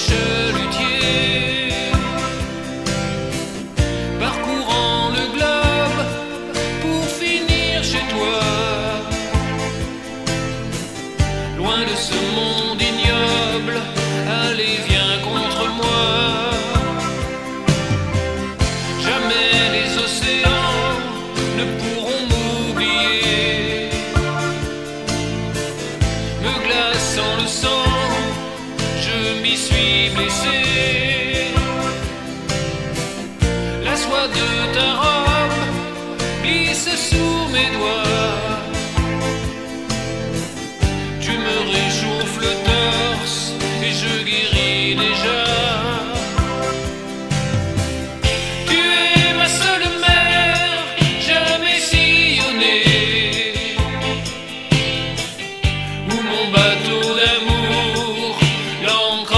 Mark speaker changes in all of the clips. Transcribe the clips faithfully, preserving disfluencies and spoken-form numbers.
Speaker 1: chalutiers, parcourant le globe pour finir chez toi, loin de ce monde ignoble. Allez, viens contre moi. Jamais les océans ne pourront m'oublier, me glaçant le sang, je m'y suis blessé. La soie de ta robe glisse sous mes doigts, tu me réchauffes le torse et je guéris déjà. Tu es ma seule mer, jamais sillonnée, où mon bateau d'amour, l'ancre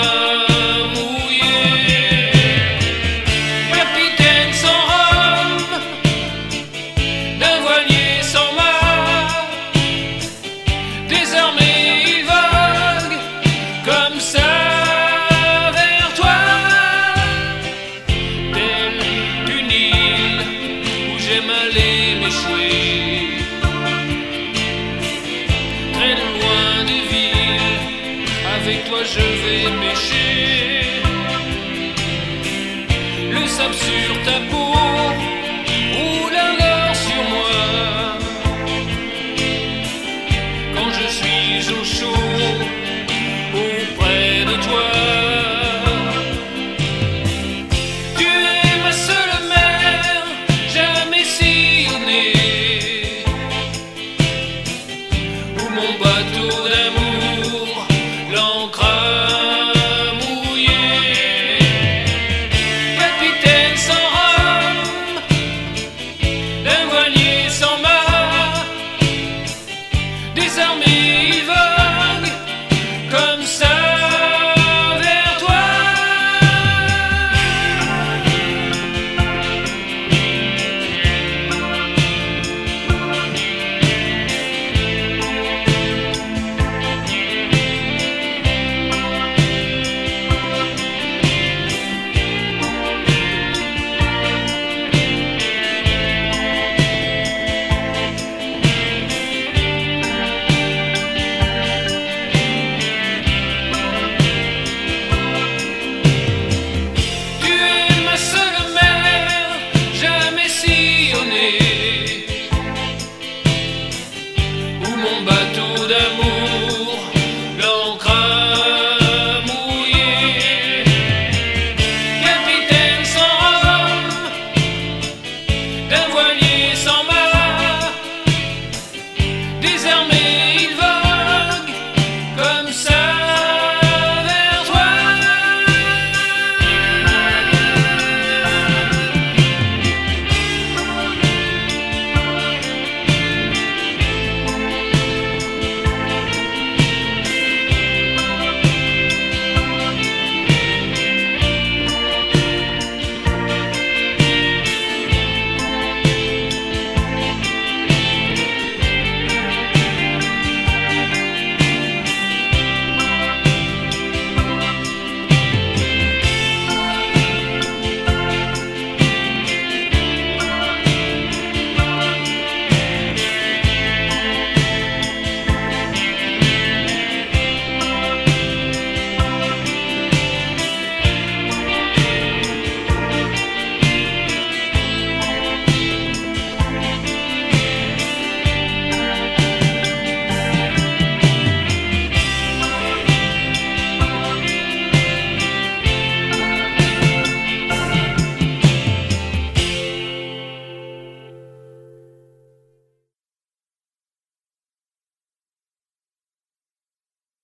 Speaker 1: mouillée. Capitaine sans rhum, d'un voilier sans mât, désormais il vogue comme ça vers toi, telle une île où j'aime aller m'échouer, très loin des villes. Avec toi je vais pêcher, le sable sur ta peau